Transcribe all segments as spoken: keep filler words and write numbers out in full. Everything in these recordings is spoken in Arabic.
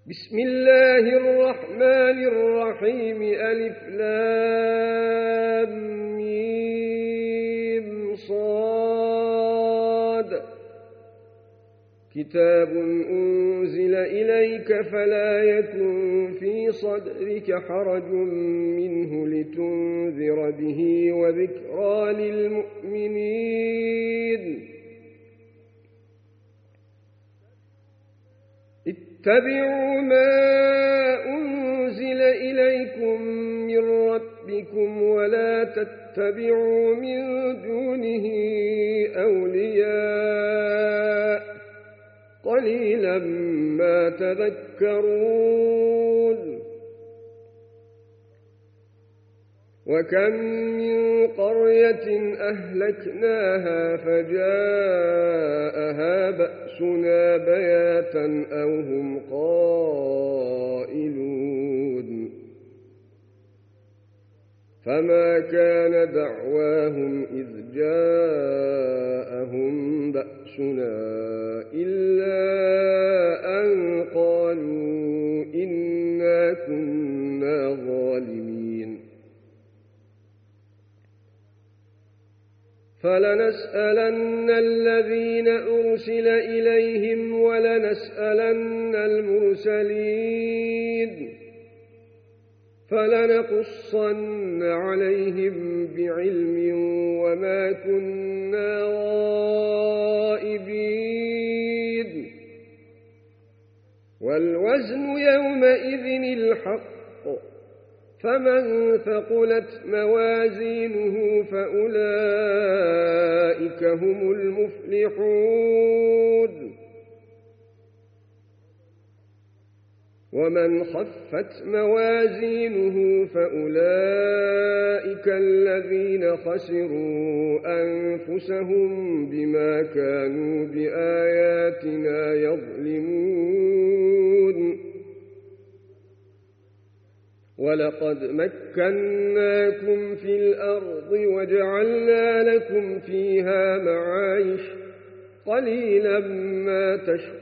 بسم الله الرحمن الرحيم ألف لام ميم صاد كتاب أنزل إليك فلا يكن في صدرك حرج منه لتنذر به وذكرى للمؤمنين اتبعوا ما أنزل إليكم من ربكم ولا تتبعوا من دونه أولياء قليلا ما تذكرون وكم من قرية أهلكناها فجاءها بأسنا بياتا أو هم قائلون فما كان دعواهم إذ جاءهم بأسنا إلا أن قالوا إنا كنا ظالمين فلنسألن الذين أرسل إليهم ولنسألن المرسلين فلنقصن عليهم بعلم وما كنا غائبين والوزن يومئذ الحق فمن ثقلت موازينه فأولئك هم المفلحون ومن خفت موازينه فأولئك الذين خسروا أنفسهم بما كانوا بآياتنا يظلمون ولقد مكناكم في الأرض وجعلنا لكم فيها معايش قليلا ما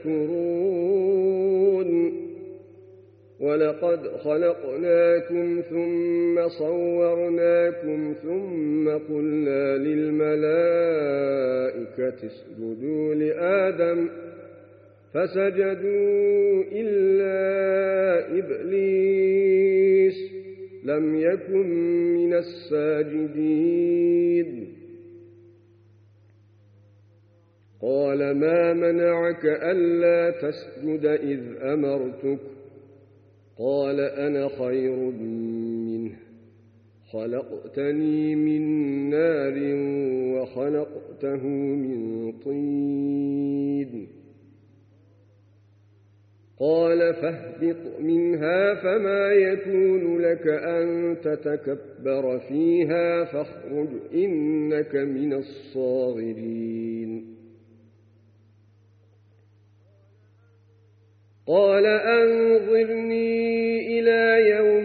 تشكرون ولقد خلقناكم ثم صورناكم ثم قلنا للملائكة اسجدوا لآدم فسجدوا إلا إبليس لم يكن من الساجدين قال ما منعك ألا تسجد إذ أمرتك قال أنا خير منه خلقتني من نار وخلقته من طين قال فاهبط منها فما يكون لك أن تتكبر فيها فاخرج إنك من الصاغرين قال أنظرني إلى يوم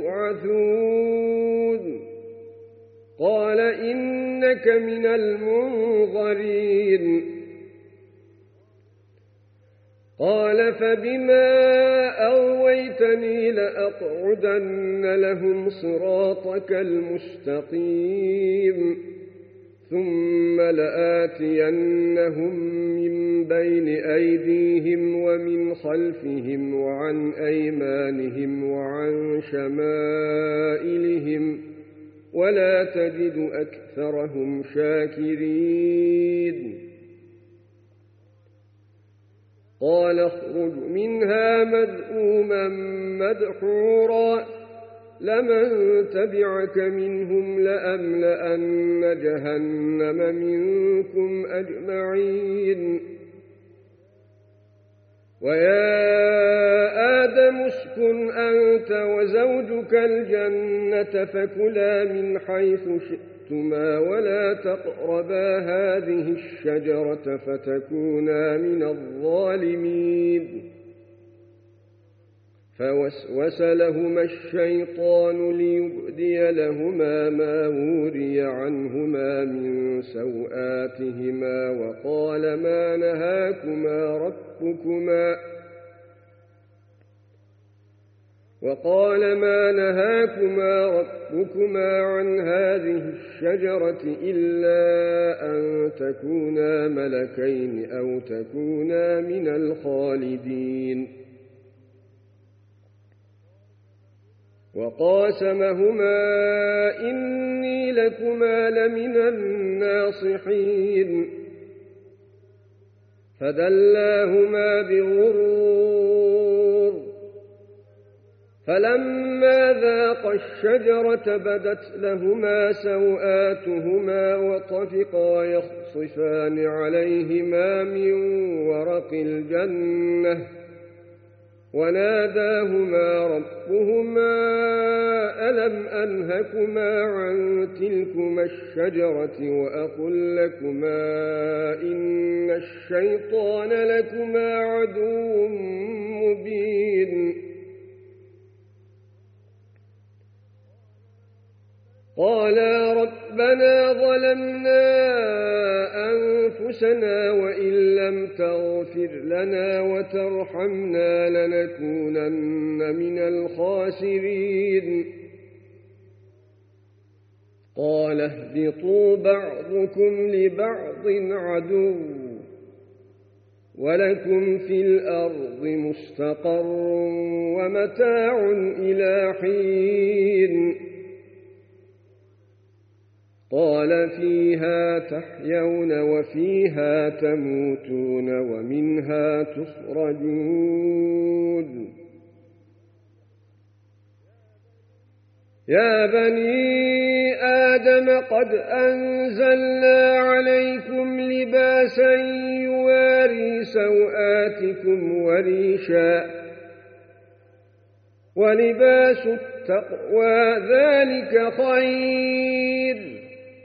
يبعثون قال إنك من المنظرين قال فبما أغويتني لأقعدن لهم صراطك المستقيم ثم لآتينهم من بين أيديهم ومن خلفهم وعن أيمانهم وعن شمائلهم ولا تجد أكثرهم شاكرين قال اخرج منها مذءوما مدحورا لمن تبعك منهم لأملأن جهنم منكم أجمعين ويا آدم اسكن أنت وزوجك الجنة فكلا من حيث شئتما ولا تقربا هذه الشجرة فتكونا من الظالمين فوسوس لهما الشيطان ليبدي لهما ما وري عنهما من سوآتهما وقال ما نهاكما ربكما وقال ما نهاكما ربكما عن هذه الشجرة إلا أن تكونا ملكين أو تكونا من الخالدين وقاسمهما إني لكما لمن الناصحين فدلاهما بغرور فلما ذاقا الشجرة بدت لهما سوآتهما وطفقا يخصفان عليهما من ورق الجنة وناداهما ربهما ألم أنهكما عن تلكما الشجرة وأقل لكما إن الشيطان لكما عدو مبين قالا ربنا ظلمنا أنفسنا وإن لم تغفر لنا وترحمنا لنكونن من الخاسرين قال اهبطوا بعضكم لبعض عدو ولكم في الأرض مستقر ومتاع إلى حين قال فيها تحيون وفيها تموتون ومنها تخرجون يا بني آدم قد أنزلنا عليكم لباسا يواري سوآتكم وريشا ولباس التقوى ذلك خير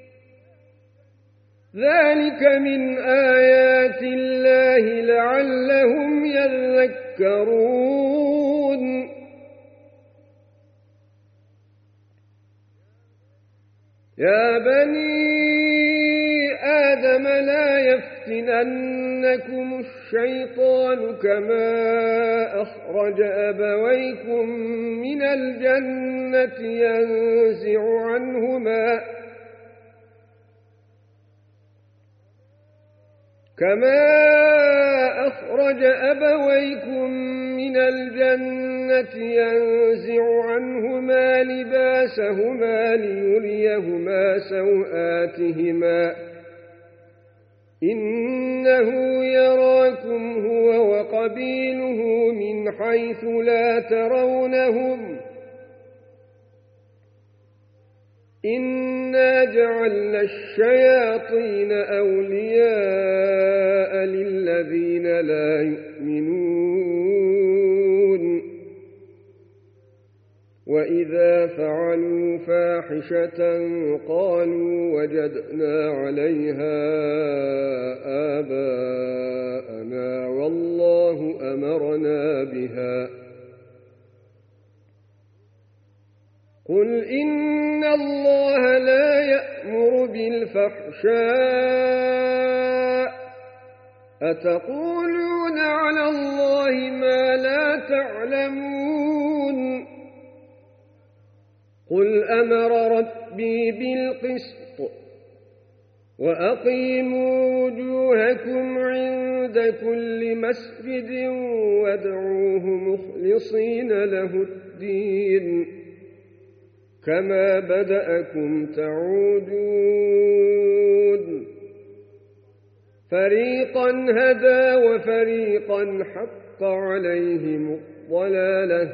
ذلك من آيات الله لعلهم يذكرون يا بني آدم لا يفتننكم الشيطان كما أخرج أبويكم من الجنة ينزع عنهما كما أخرج أبويكم من الجنة ينزع عنهما لباسهما ليريهما سوآتهما إنه يراكم هو وقبيله من حيث لا ترونهم إنا جعلنا الشياطين أولياء للذين لا يؤمنون وإذا فعلوا فاحشة قالوا وجدنا عليها آباءنا والله أمرنا بها قل إن الله لا يأمر بالفحشاء أتقولون على الله ما لا تعلمون قل أمر ربي بالقسط وأقيموا وجوهكم عند كل مسجد وادعوه مخلصين له الدين كما بدأكم تعودون فريقا هدى وفريقا حق عليهم الضلالة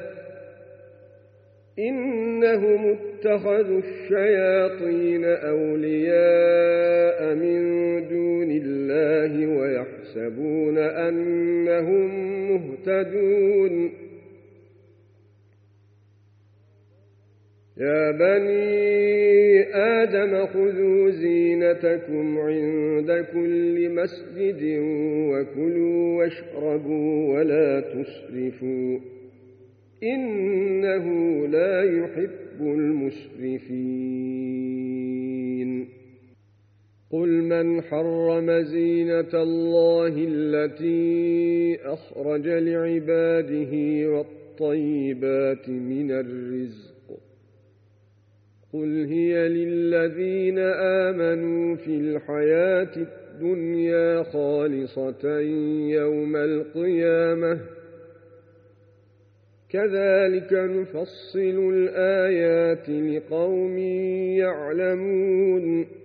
إنهم اتخذوا الشياطين أولياء من دون الله ويحسبون أنهم مهتدون يا بني آدم خذوا زينتكم عند كل مسجد وكلوا واشربوا ولا تسرفوا إنه لا يحب المسرفين قل من حرم زينة الله التي أخرج لعباده والطيبات من الرزق قل هي للذين آمنوا في الحياة الدنيا خالصة يوم القيامة كذلك نفصل الآيات لقوم يعلمون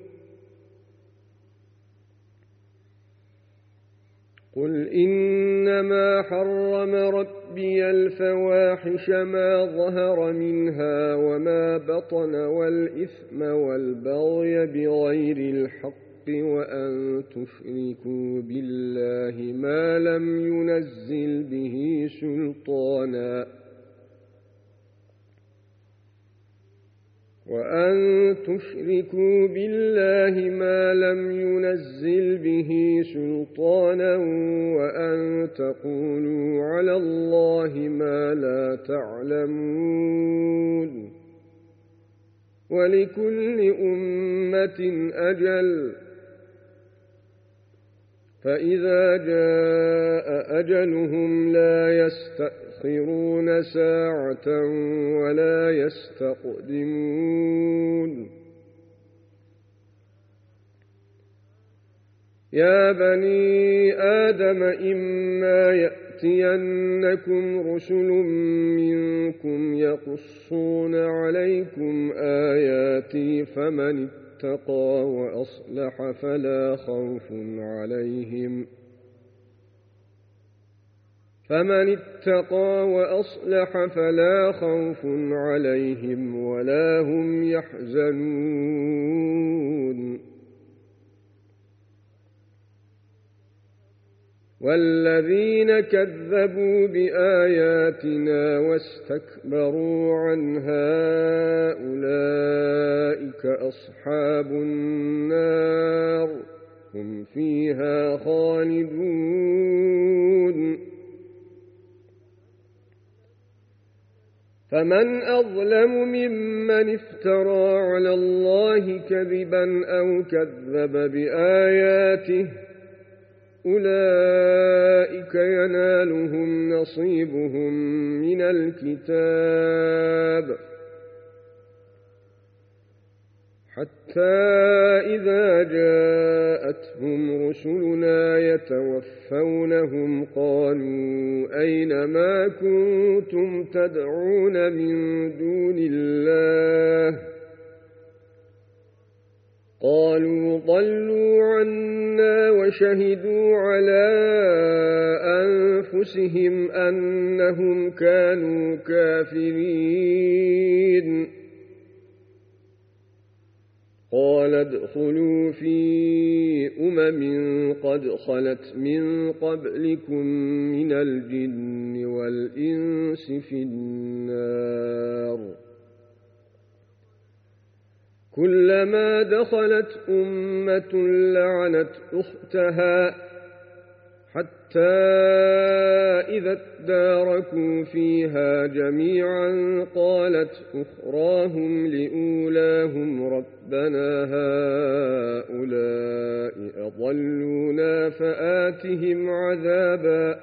قل إنما حرم ربي الفواحش ما ظهر منها وما بطن والإثم والبغي بغير الحق وأن تشركوا بالله ما لم ينزل به سلطانا وأن تشركوا بالله ما لم ينزل به سلطانا وأن تقولوا على الله ما لا تعلمون ولكل أمة أجل فإذا جاء أجلهم لا يستأخرون ساعة ولا يستقدمون يا بني آدم إما يأتينكم رسل منكم يقصون عليكم آياتي فمن اتقى وأصلح فلا خوف عليهم فمن اتقى وأصلح فلا خوف عليهم ولا هم يحزنون والذين كذبوا بآياتنا واستكبروا عنها أولئك أصحاب النار هم فيها خالدون فمن أظلم ممن افترى على الله كذبا أو كذب بآياته أولئك ينالهم نصيبهم من الكتاب حتى إذا جاءتهم رسلنا يتوفونهم قالوا أين ما كنتم تدعون من دون الله قالوا ضلوا عنا وشهدوا على أنفسهم أنهم كانوا كافرين قال ادخلوا في أمم قد خلت من قبلكم من الجن والإنس في النار كلما دخلت أمة لعنت أختها حتى إذا اداركوا فيها جميعا قالت أخراهم لأولاهم ربنا هؤلاء أضلونا فآتهم عذابا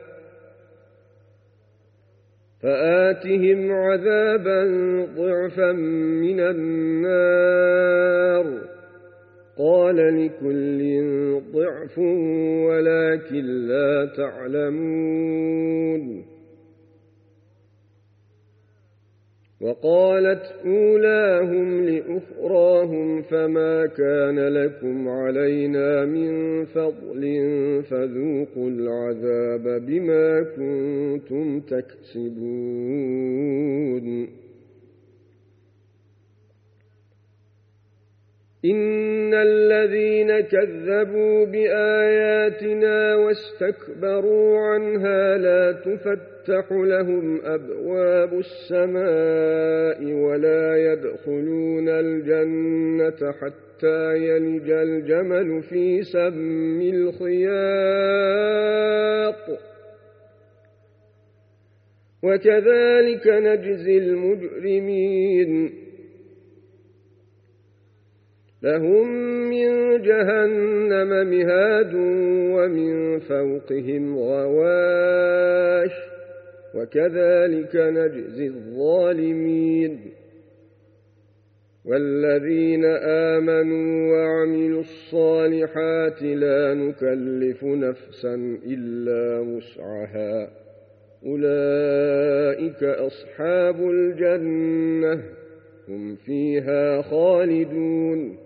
فآتهم عذابا ضعفا من النار قال لكل ضعف ولكن لا تعلمون وقالت أولاهم لأخراهم فما كان لكم علينا من فضل فذوقوا العذاب بما كنتم تكسبون إن الذين كذبوا بآياتنا واستكبروا عنها لا تفتح لهم أبواب السماء ولا يدخلون الجنة حتى يلج الجمل في سم الخياط وكذلك نجزي المجرمين لهم من جهنم مهاد ومن فوقهم غواش وكذلك نجزي الظالمين والذين آمنوا وعملوا الصالحات لا نكلف نفسا إلا وسعها أولئك أصحاب الجنة هم فيها خالدون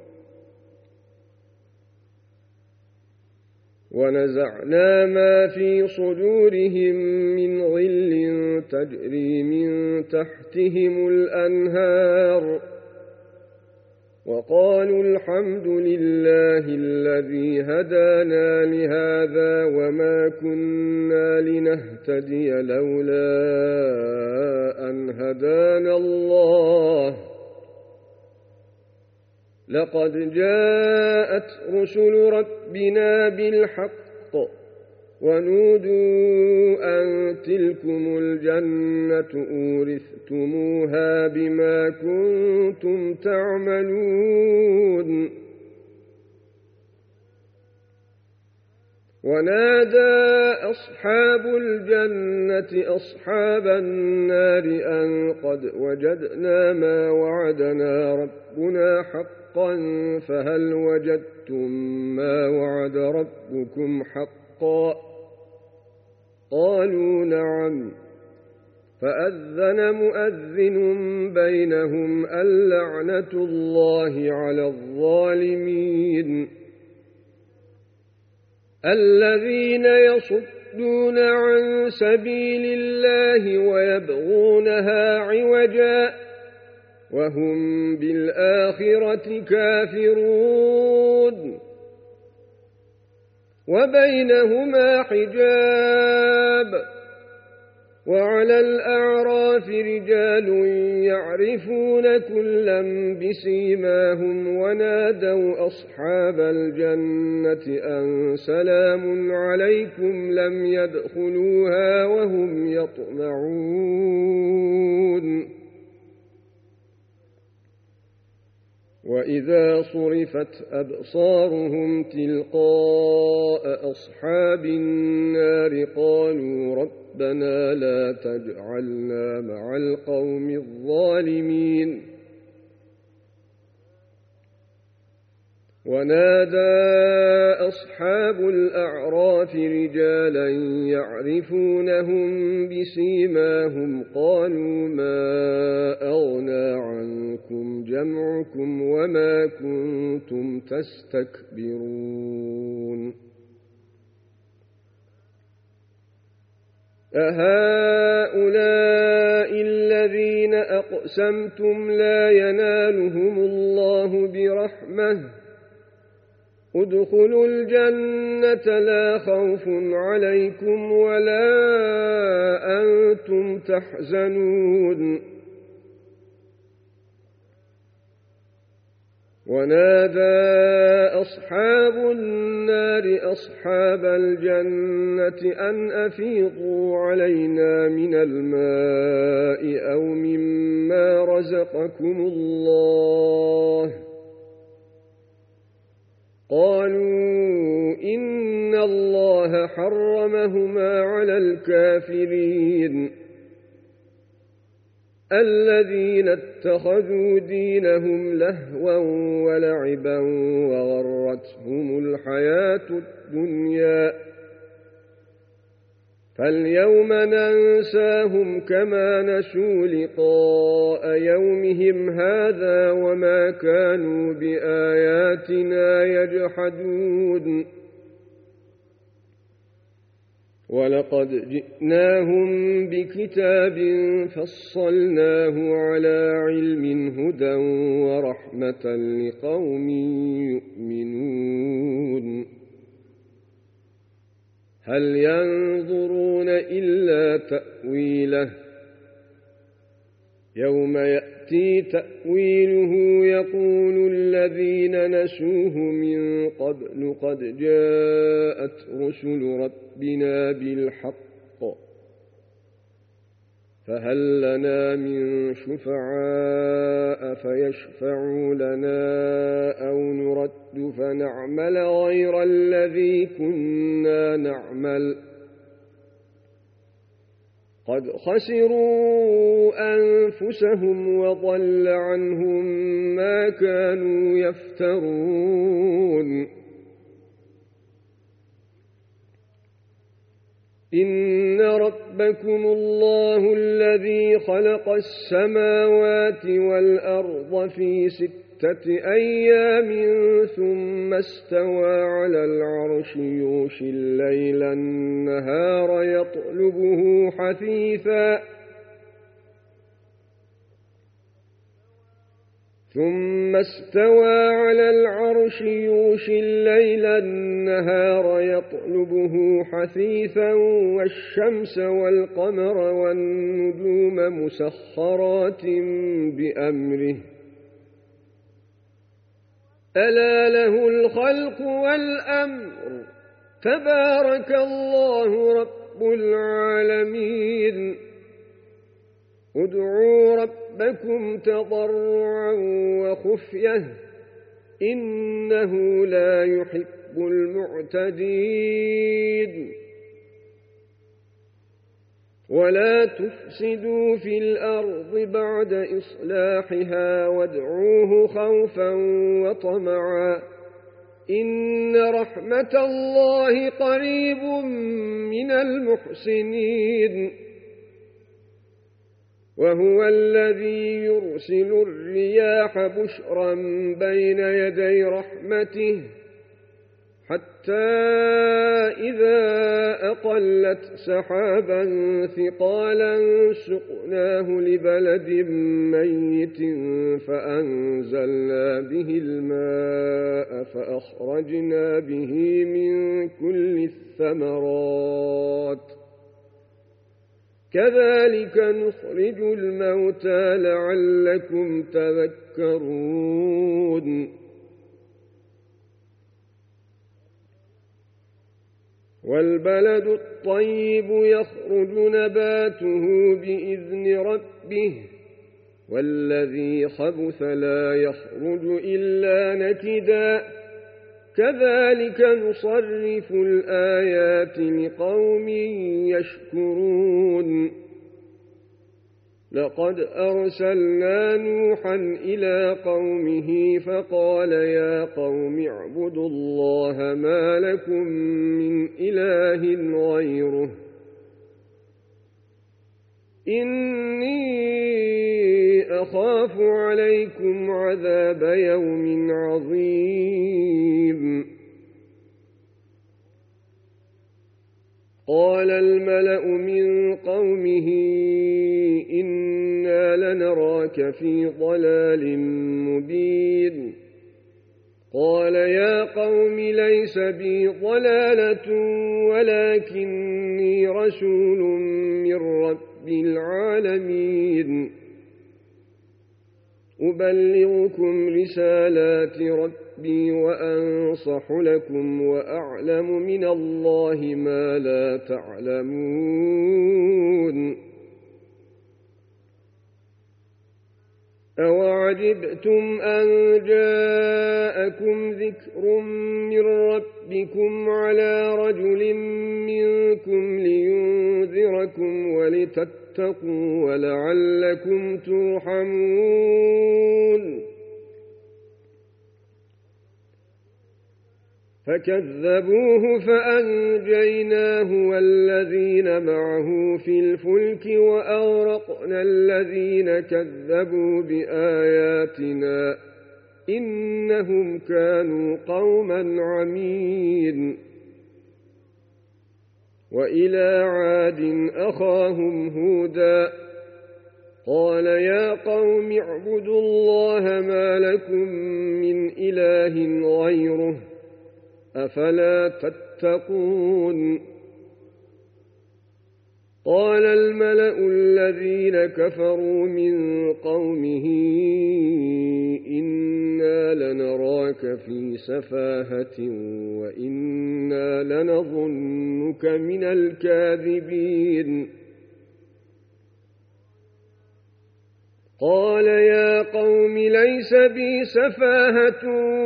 ونزعنا ما في صدورهم من غل تجري من تحتهم الأنهار وقالوا الحمد لله الذي هدانا لهذا وما كنا لنهتدي لولا أن هدانا الله لقد جاءت رسل ربنا بالحق ونودوا أن تلكم الجنة أورثتموها بما كنتم تعملون ونادى أصحاب الجنة أصحاب النار أن قد وجدنا ما وعدنا ربنا حقا فهل وجدتم ما وعد ربكم حقا قالوا نعم فأذن مؤذن بينهم اللعنة الله على الظالمين الذين يصدون عن سبيل الله ويبغونها عوجا وهم بالآخرة كافرون وبينهما حجاب وعلى الأعراف رجال يعرفون كلا بسيماهم ونادوا أصحاب الجنة أن سلام عليكم لم يدخلوها وهم يطمعون وإذا صرفت أبصارهم تلقاء أصحاب النار قالوا ربنا لا تجعلنا مع القوم الظالمين ونادى أصحاب الأعراف رجالا يعرفونهم بسيماهم قالوا ما أغنى عنكم جمعكم وما كنتم تستكبرون أهؤلاء الذين أقسمتم لا ينالهم الله برحمة ادخلوا الجنة لا خوف عليكم ولا أنتم تحزنون ونادى أصحاب النار أصحاب الجنة أن أفيضوا علينا من الماء أو مما رزقكم الله قالوا إن الله حرمهما على الكافرين الذين اتخذوا دينهم لهوا ولعبا وغرتهم الحياة الدنيا فاليوم ننساهم كما نسوا لقاء يومهم هذا وما كانوا بآياتنا يجحدون ولقد جئناهم بكتاب فصلناه على علم هدى ورحمة لقوم يؤمنون هل ينظرون إلا تأويله يوم يأتي تأويله يقول الذين نسوه من قبل قد جاءت رسل ربنا بالحق فهل لنا من شفعاء فيشفعوا لنا أو نرد فنعمل غير الذي كنا نعمل قد خسروا أنفسهم وضل عنهم ما كانوا يفترون إن ربكم الله الذي خلق السماوات والأرض في ستة أيام ثم استوى على العرش يغشي الليل النهار يطلبه حثيثا ثم استوى على العرش يغشي الليل النهار يطلبه حثيثا والشمس والقمر والنجوم مسخرات بأمره ألا له الخلق والأمر تبارك الله رب العالمين ادعوا ربكم تضرعا وخفية إنه لا يحب المعتدين ولا تفسدوا في الأرض بعد إصلاحها وادعوه خوفا وطمعا إن رحمة الله قريب من المحسنين وهو الذي يرسل الرياح بشرا بين يدي رحمته حتى إذا أقلت سحابا ثقالا سقناه لبلد ميت فأنزلنا به الماء فأخرجنا به من كل الثمرات كذلك نخرج الموتى لعلكم تذكرون والبلد الطيب يخرج نباته بإذن ربه والذي خبث لا يخرج إلا نكدا كذلك نصرف الآيات لقوم يشكرون لقد أرسلنا نوحا إلى قومه فقال يا قوم اعبدوا الله ما لكم من إله غيره إني أخاف عليكم عذاب يوم عظيم قال الملأ من قومه إنا لنراك في ضلال مبين قال يا قوم ليس بي ضلالة ولكني رسول من رب العالمين أبلغكم رسالات ربي وأنصح لكم وأعلم من الله ما لا تعلمون أوعجبتم أن جاءكم ذكر من ربكم على رجل منكم لينذركم ولتتقوا ولعلكم ترحمون فكذبوه فأنجيناه والذين معه في الفلك وأغرقنا الذين كذبوا بآياتنا إنهم كانوا قوما عمين وإلى عاد أخاهم هودا قال يا قوم اعبدوا الله ما لكم من إله غيره أفلا تتقون قال الملأ الذين كفروا من قومه إنا لنراك في سفاهة وإنا لنظنك من الكاذبين قال يا قوم ليس بي سفاهة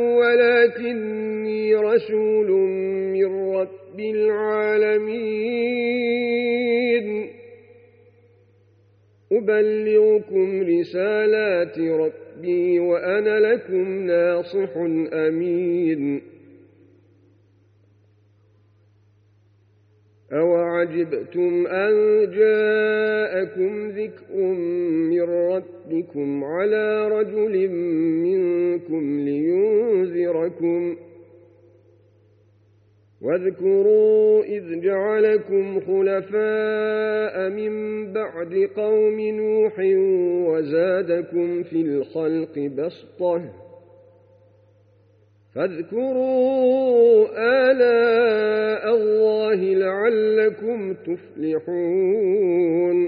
ولكني رسول من رب العالمين أبلغكم رسالات ربي وأنا لكم ناصح أمين أوعجبتم أن جاءكم ذكر من ربكم على رجل منكم لينذركم واذكروا إذ جعلكم خلفاء من بعد قوم نوح وزادكم في الخلق بسطة فاذكروا آلاء الله لعلكم تفلحون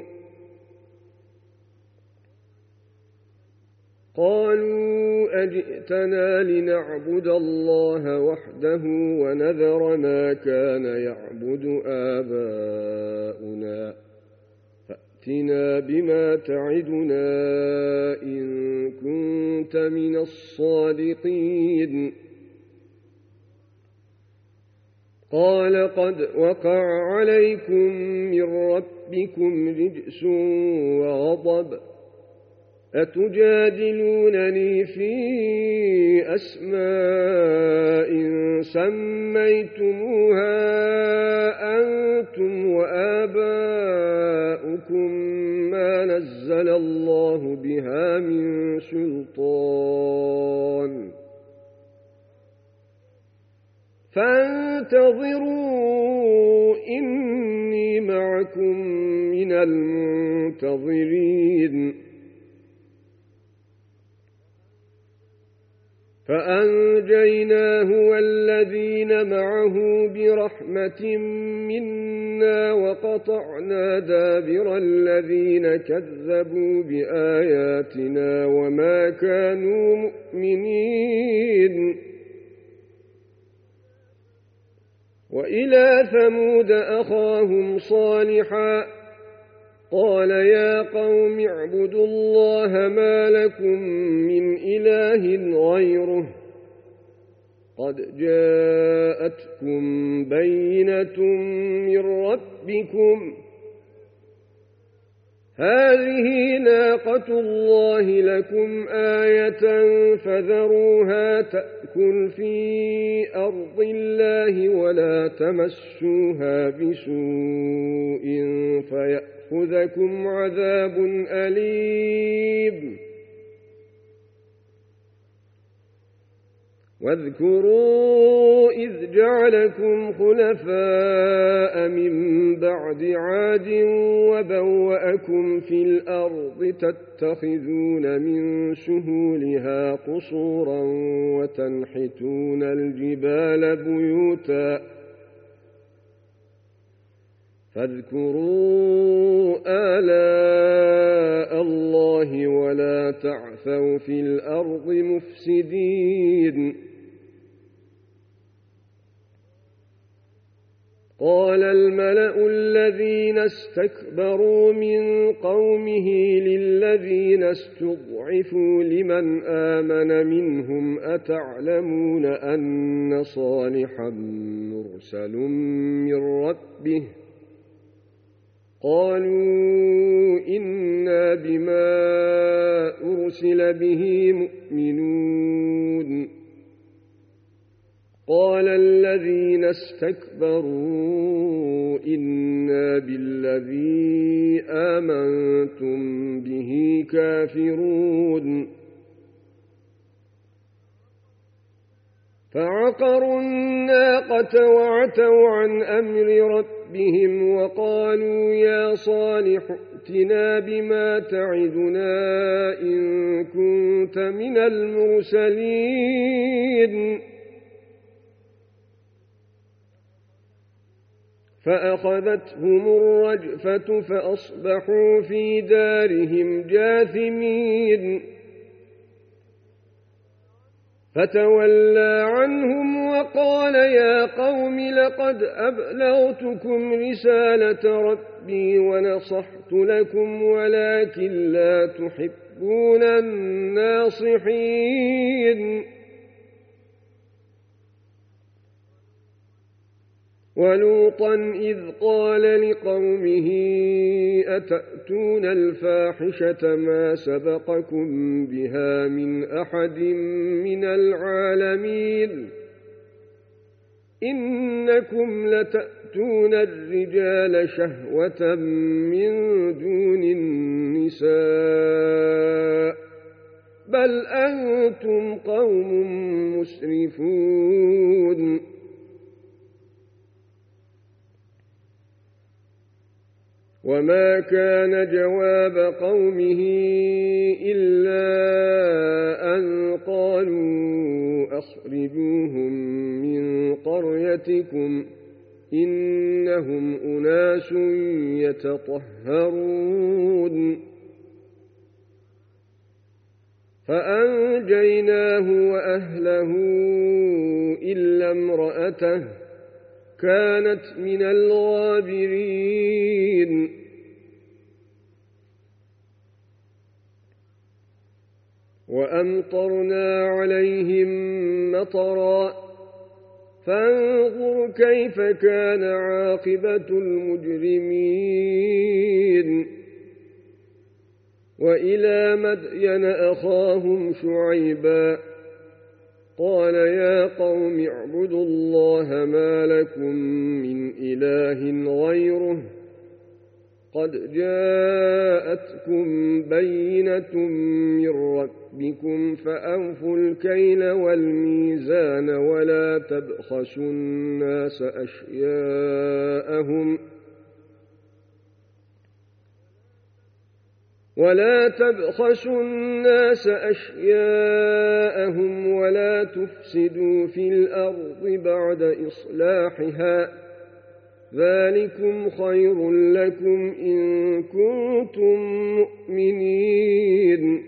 قالوا أجئتنا لنعبد الله وحده ونذر ما كان يعبد آباؤنا فأتنا بما تعدنا إن كنت من الصادقين قال قد وقع عليكم من ربكم رجس وغضب أتجادلونني في أسماء سميتموها أنتم وآباؤكم ما نزل الله بها من سلطان فانتظروا إني معكم من المنتظرين فأنجيناه والذين معه برحمة منا وقطعنا دابر الذين كذبوا بآياتنا وما كانوا مؤمنين وإلى ثمود أخاهم صالحا قال يا قوم اعبدوا الله ما لكم من إله غيره قد جاءتكم بينة من ربكم هذه ناقة الله لكم آية فذروها تأكل في أرض الله ولا تمسوها بسوء فيأخذكم عذاب أليم واذكروا إذ جعلكم خلفاء من بعد عاد وبوأكم في الأرض تتخذون من سهولها قصورا وتنحتون الجبال بيوتا فاذكروا آلاء الله ولا تعثوا في الأرض مفسدين قال الملأ الذين استكبروا من قومه للذين استضعفوا لمن آمن منهم أتعلمون أن صالحا مرسل من ربه قالوا إنا بما أرسل به مؤمنون قال الذين استكبروا إنا بالذي آمنتم به كافرون فعقروا الناقة وعتوا عن أمر ربهم وقالوا يا صالح ائتنا بما تعدنا إن كنت من المرسلين فأخذتهم الرجفة فأصبحوا في دارهم جاثمين فتولى عنهم وقال يا قوم لقد أبلغتكم رسالة ربي ونصحت لكم ولكن لا تحبون الناصحين ولوطا إذ قال لقومه أتأتون الفاحشة ما سبقكم بها من أحد من العالمين إنكم لتأتون الرجال شهوة من دون النساء بل أنتم قوم مسرفون وما كان جواب قومه إلا أن قالوا أخرجوهم من قريتكم إنهم أناس يتطهرون فأنجيناه وأهله إلا امرأته كانت من الغابرين وأمطرنا عليهم مطرا فانظر كيف كان عاقبة المجرمين وإلى مدين أخاهم شعيبا قال يا قوم اعبدوا الله ما لكم من إله غيره قد جاءتكم بينة من ربكم فأوفوا الكيل والميزان ولا تبخسوا الناس أشياءهم ولا تبخسوا الناس أشياءهم ولا تفسدوا في الأرض بعد إصلاحها ذلكم خير لكم إن كنتم مؤمنين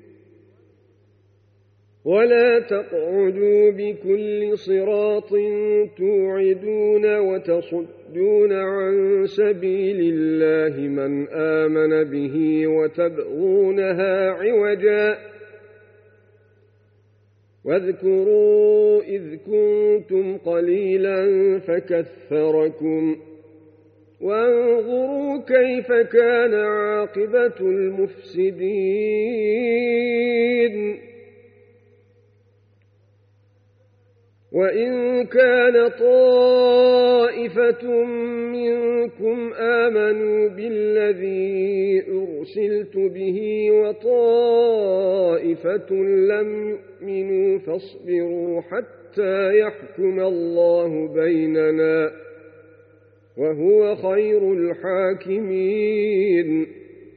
ولا تقعدوا بكل صراط توعدون وتصدون عن سبيل الله من آمن به وتبغونها عوجا واذكروا إذ كنتم قليلا فكثركم وانظروا كيف كان عاقبة المفسدين وإن كان طائفة منكم آمنوا بالذي أرسلت به وطائفة لم يؤمنوا فاصبروا حتى يحكم الله بيننا وهو خير الحاكمين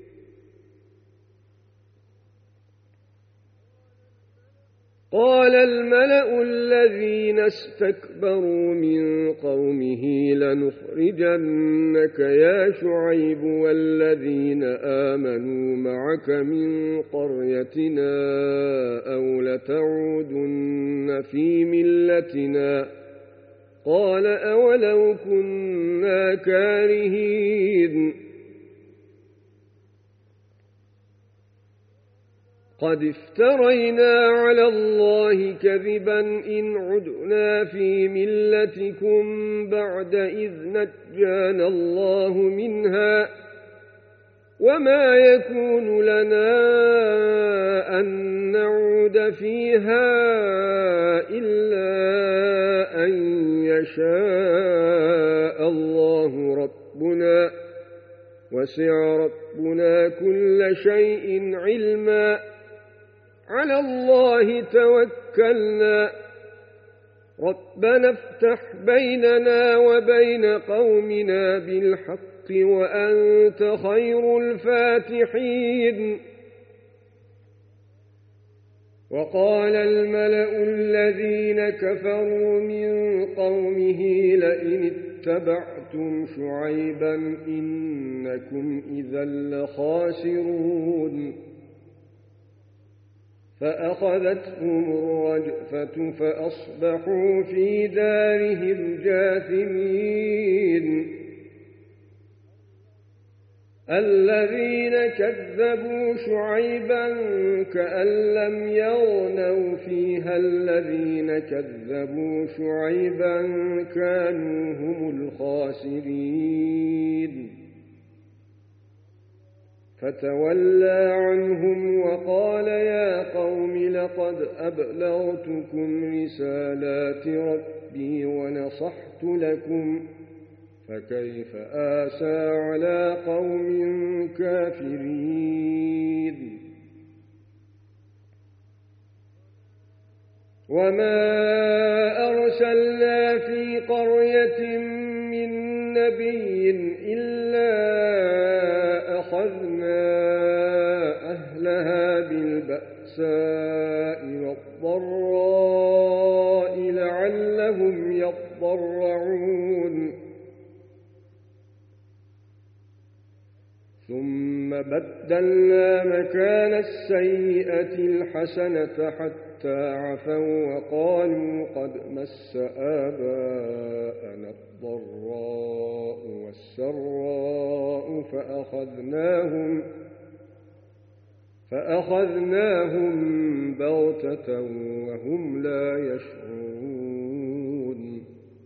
قال الملأ الذين استكبروا من قومه لنخرجنك يا شعيب والذين آمنوا معك من قريتنا أو لتعودن في ملتنا قال أولو كنا كارهين قد افترينا على الله كذبا إن عدنا في ملتكم بعد إذ نجانا الله منها وما يكون لنا أن نعود فيها إلا أن يشاء الله ربنا وسع ربنا كل شيء علما على الله توكلنا ربنا افتح بيننا وبين قومنا بالحق وأنت خير الفاتحين وقال الملأ الذين كفروا من قومه لئن اتبعتم شعيبا إنكم إذا لخاسرون فأخذتهم الرجفة فأصبحوا في دارهم جاثمين الذين كذبوا شعيبا كأن لم يغنوا فيها الذين كذبوا شعيبا كانوا هم الخاسرين فتولى عنهم وقال يا قوم لقد أبلغتكم رسالات ربي ونصحت لكم فكيف آسى على قوم كافرين وما أرسلنا في قرية من نبي إلا أخذنا أهلها بالبأساء والضراء لعلهم يضرعون ثم بدلنا مكان السيئة الحسنة حتى عفوا وقالوا قد مس آباءنا الضراء والسراء فأخذناهم فأخذناهم بغتة وهم لا يشعرون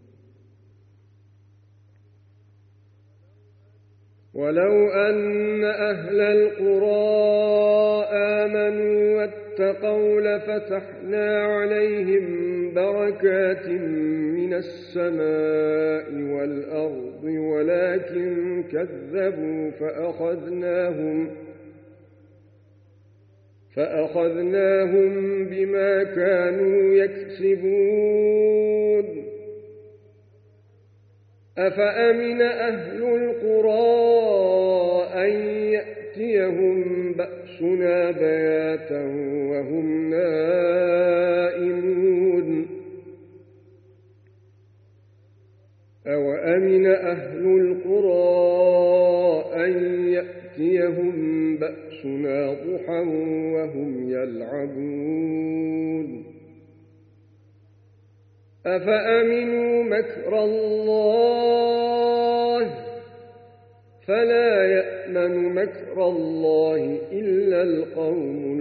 ولو أن أهل القرى آمنوا واتقوا لفتحنا عليهم بركات من السماء والأرض ولكن كذبوا فأخذناهم فأخذناهم بما كانوا يكسبون أفأمن أهل القرى أن يأتيهم بأسنا بياتا وهم نائمون أوأمن أهل القرى أن يأتيهم بأسنا ضحى وهم يلعبون أفأمنوا مكر الله فلا يأمن مكر الله إلا القوم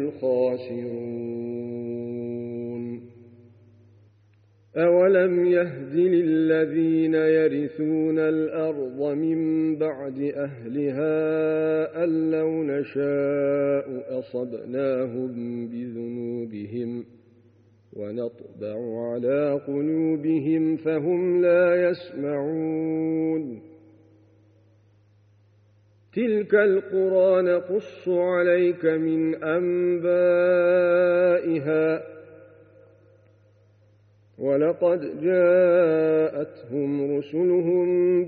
الخاسرون أولم يهد للذين يرثون الأرض من بعد أهلها أن لو نشاء أصبناهم بذنوبهم ونطبع على قلوبهم فهم لا يسمعون تلك القرى نقص عليك من أنبائها ولقد جاءتهم رسلهم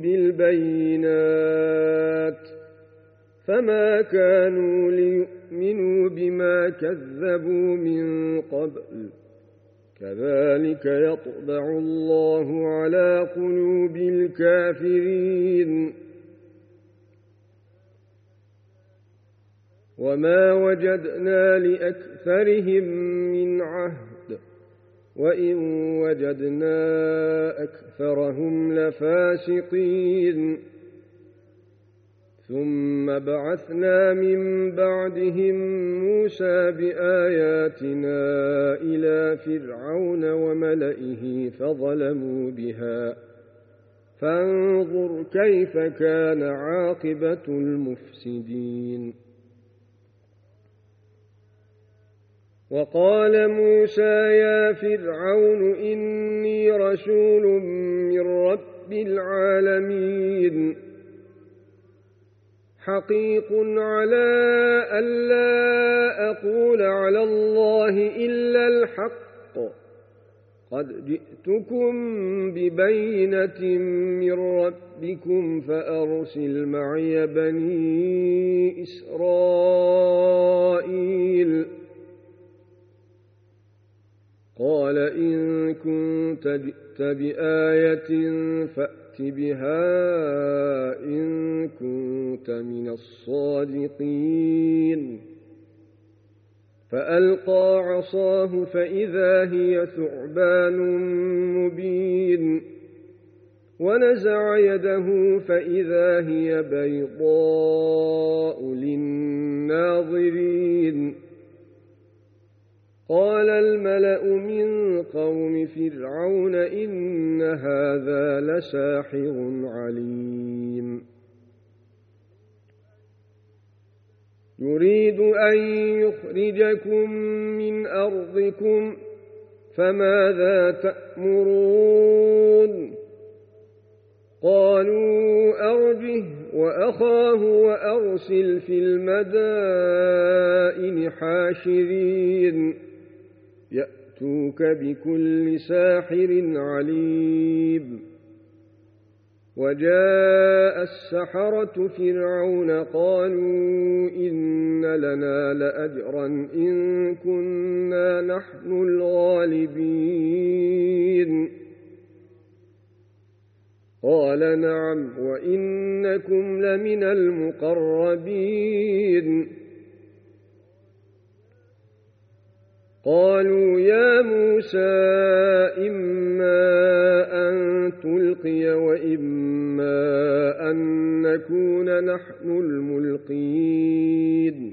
بالبينات فما كانوا ليؤمنوا بما كذبوا من قبل كذلك يطبع الله على قلوب الكافرين وما وجدنا لأكثرهم من عهد وإن وجدنا أكثرهم لفاسقين ثم بعثنا من بعدهم موسى بآياتنا إلى فرعون وملئه فظلموا بها فانظر كيف كان عاقبة المفسدين وقال موسى يا فرعون إني رسول من رب العالمين حقيق على ألا أقول على الله إلا الحق قد جئتكم ببينة من ربكم فأرسل معي بني إسرائيل قال إن كنت جئت بآية فأت بها إن كنت من الصادقين فألقى عصاه فإذا هي ثعبان مبين ونزع يده فإذا هي بيضاء للناظرين قال الملأ من قوم فرعون إن هذا لساحر عليم يريد أن يخرجكم من أرضكم فماذا تأمرون قالوا أرجه وأخاه وأرسل في المدائن حاشرين يأتوك بكل ساحر عليم وجاء السحرة فرعون قالوا إن لنا لأجرا إن كنا نحن الغالبين قال نعم وإنكم لمن المقربين قالوا يا موسى إما أن تلقي وإما أن نكون نحن الملقين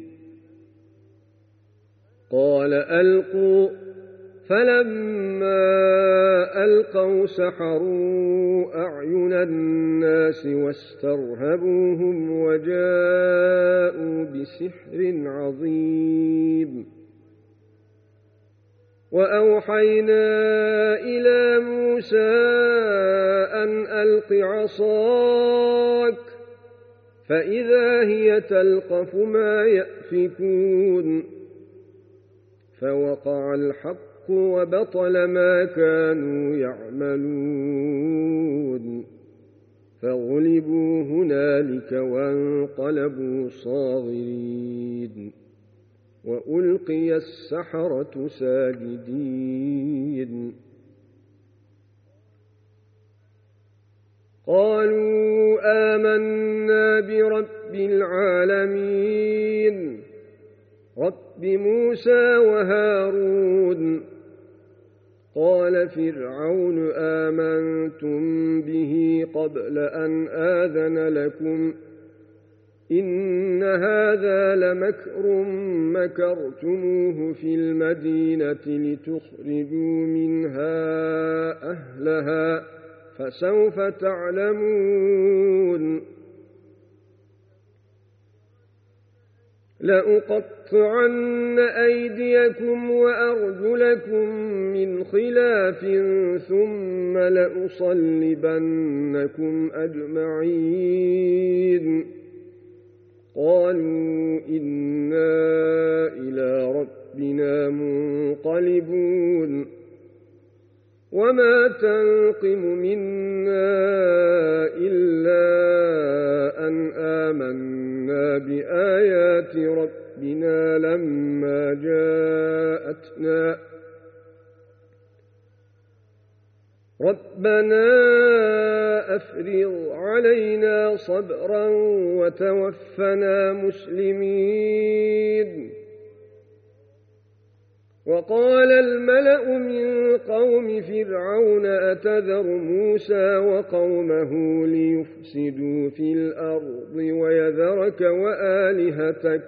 قال ألقوا فلما ألقوا سحروا أعين الناس واسترهبوهم وجاءوا بسحر عظيم وأوحينا إلى موسى أن ألق عصاك فإذا هي تلقف ما يأفكون فوقع الحق وبطل ما كانوا يعملون فغلبوا هنالك وانقلبوا صاغرين وألقي السحرة ساجدين قالوا آمنا برب العالمين رب موسى وهارون قال فرعون آمنتم به قبل أن آذن لكم إن هذا لمكر مكرتموه في المدينة لتخرجوا منها أهلها فسوف تعلمون لأقطعن أيديكم وأرجلكم من خلاف ثم لأصلبنكم أجمعين قالوا إنا إلى ربنا منقلبون وما تنقم منا إلا أن آمنا بآيات ربنا لما جاءتنا ربنا أفرغ علينا صبرا وتوفنا مسلمين وقال الملأ من قوم فرعون أتذر موسى وقومه ليفسدوا في الأرض ويذرك وآلهتك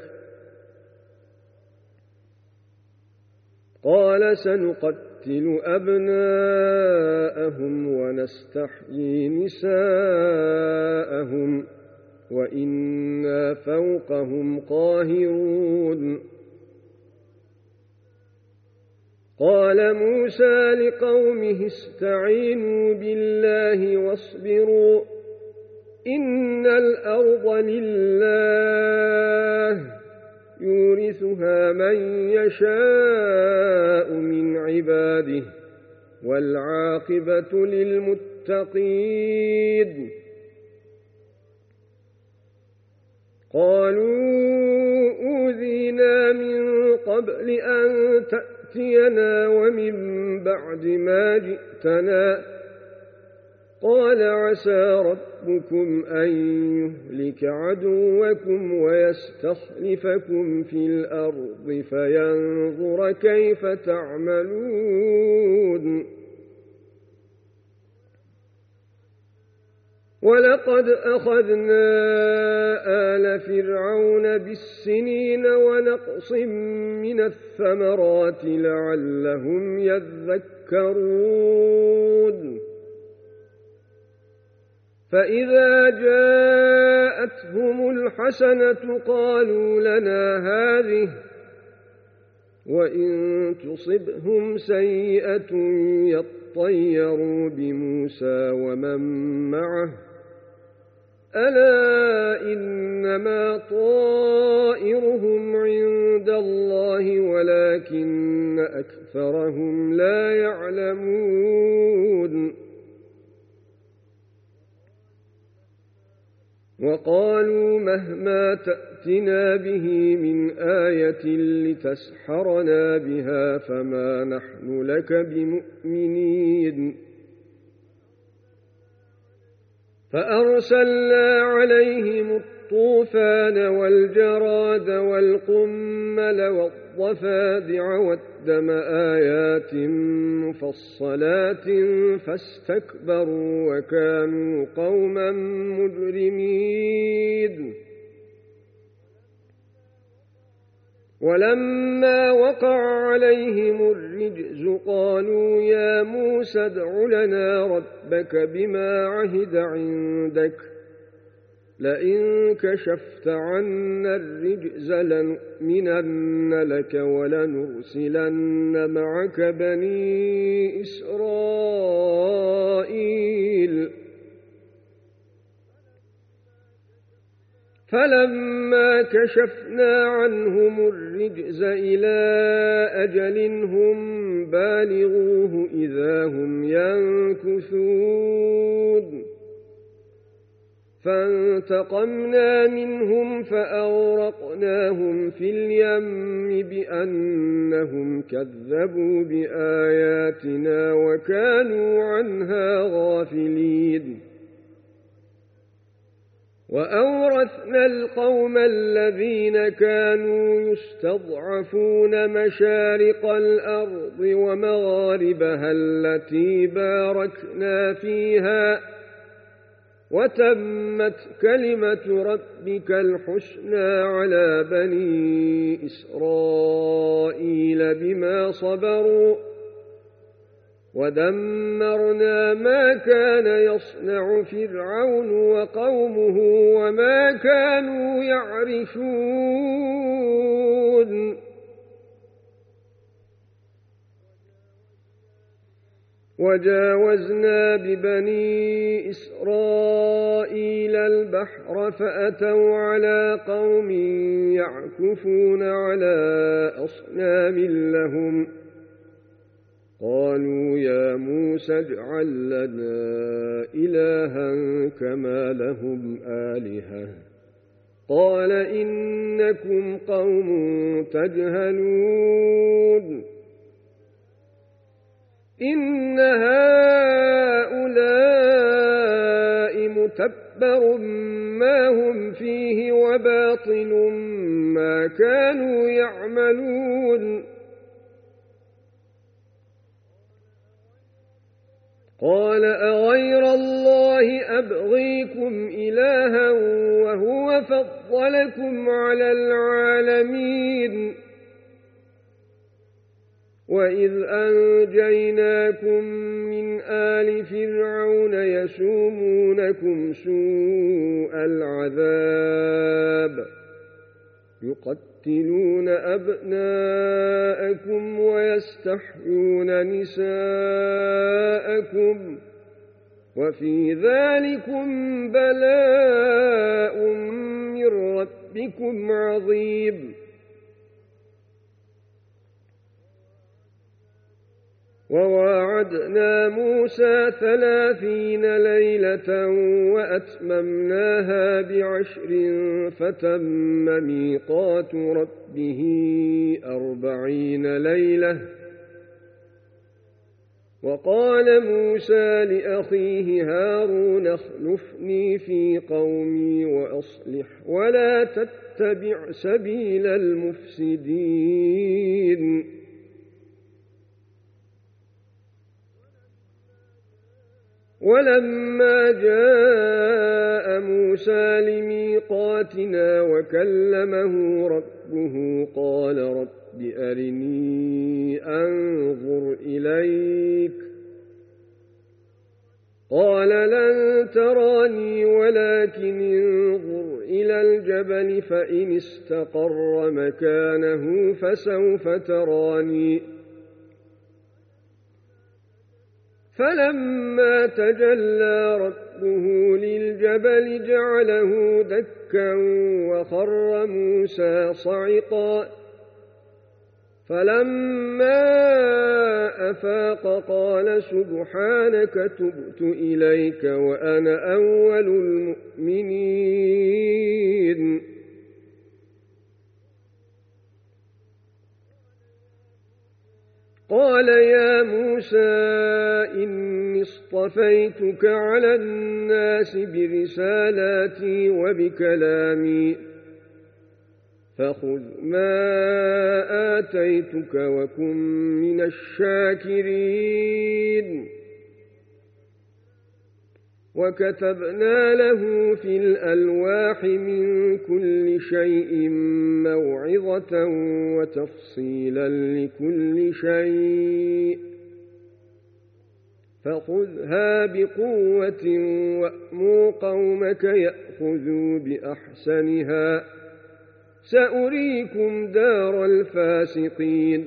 قال سنقتل أبناءهم ونستحيي نساءهم وإنا فوقهم قاهرون قال موسى لقومه استعينوا بالله واصبروا إن الأرض لله يورثها من يشاء من عباده والعاقبة للمتقين قالوا أوذينا من قبل أن تأتينا ومن بعد ما جئتنا قال عسى ربكم أن يهلك عدوكم ويستخلفكم في الأرض فينظر كيف تعملون ولقد أخذنا آل فرعون بالسنين ونقص من الثمرات لعلهم يذكرون فإذا جاءتهم الحسنة قالوا لنا هذه وإن تصبهم سيئة يطيروا بموسى ومن معه ألا إنما طائرهم عند الله ولكن أكثرهم لا يعلمون وقالوا مهما تأتنا به من آية لتسحرنا بها فما نحن لك بمؤمنين فأرسلنا عليهم الطوفان والجراد والقمل والضفادع والدم آيات مفصلات فاستكبروا وكانوا قوما مجرمين ولما وقع عليهم الرجز قالوا يا موسى ادع لنا ربك بما عهد عندك لئن كشفت عنا الرجز لنؤمنن لك ولنرسلن معك بني إسرائيل فلما كشفنا عنهم الرجز إلى أجل هم بالغوه إذا هم ينكثون فانتقمنا منهم فأغرقناهم في اليم بأنهم كذبوا بآياتنا وكانوا عنها غافلين وأورثنا القوم الذين كانوا يستضعفون مشارق الأرض ومغاربها التي باركنا فيها وتمت كلمة ربك الحسنى على بني إسرائيل بما صبروا ودمرنا ما كان يصنع فرعون وقومه وما كانوا يعرشون وجاوزنا ببني إسرائيل البحر فأتوا على قوم يعكفون على أصنام لهم قالوا يا موسى اجعل لنا إلها كما لهم آلهة قال إنكم قوم تجهلون إن هؤلاء متبر ما هم فيه وباطل ما كانوا يعملون قال أغير الله أبغيكم إلها وهو فضلكم على العالمين وإذ أنجيناكم من آل فرعون يسومونكم سوء العذاب يقتلون أبناءكم ويستحيون نساءكم وفي ذلكم بلاء من ربكم عظيم وواعدنا موسى ثلاثين ليلة وأتممناها بعشر فتم ميقات ربه أربعين ليلة وقال موسى لأخيه هارون اخلفني في قومي وأصلح ولا تتبع سبيل المفسدين ولما جاء موسى لميقاتنا وكلمه ربه قال رب أرني أنظر إليك قال لن تراني ولكن انظر إلى الجبل فإن استقر مكانه فسوف تراني فلما تجلى ربه للجبل جعله دكا وخر موسى صعقا فلما أفاق قال سبحانك تبت إليك وأنا أول المؤمنين قال يا موسى إني اصطفيتك على الناس برسالاتي وبكلامي فخذ ما آتيتك وكن من الشاكرين وكتبنا له في الألواح من كل شيء موعظة وتفصيلا لكل شيء فخذها بقوة وأمر قومك يأخذوا بأحسنها سأريكم دار الفاسقين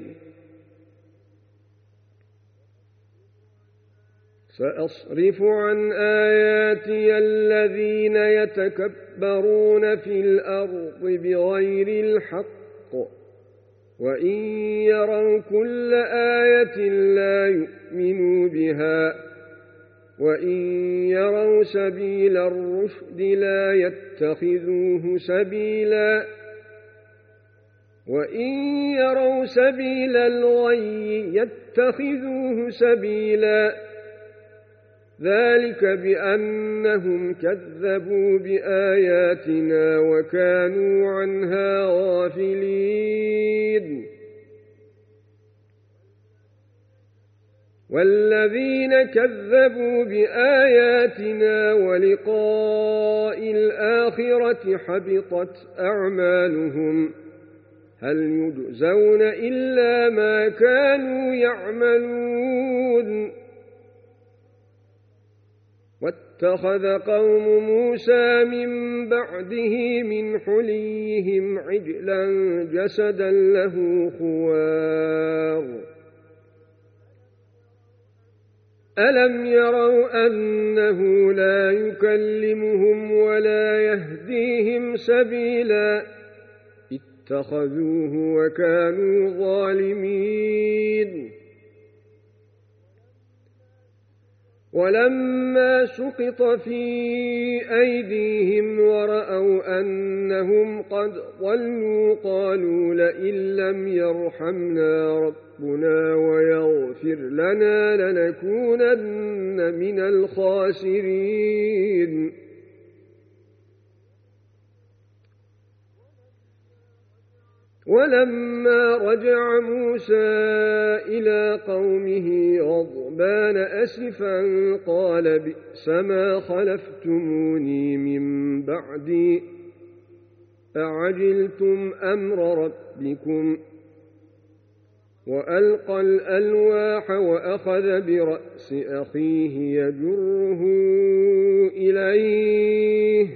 سأصرف عن آياتي الذين يتكبرون في الأرض بغير الحق وإن يروا كل آية لا يؤمنوا بها وإن يروا سبيل الرشد لا يتخذوه سبيلا وإن يروا سبيل الغي يتخذوه سبيلا ذلك بأنهم كذبوا بآياتنا وكانوا عنها غافلين والذين كذبوا بآياتنا ولقاء الآخرة حبطت أعمالهم هل يجزون إلا ما كانوا يعملون واتخذ قوم موسى من بعده من حليهم عجلا جسدا له خوار ألم يروا أنه لا يكلمهم ولا يهديهم سبيلا اتخذوه وكانوا ظالمين ولما سقط في أيديهم ورأوا أنهم قد ضلوا قالوا لئن لم يرحمنا ربنا ويغفر لنا لنكونن من الخاسرين ولما رجع موسى إلى قومه غضبان أسفا قال بئس ما خلفتموني من بعدي أعجلتم أمر ربكم وألقى الألواح وأخذ برأس أخيه يجره إليه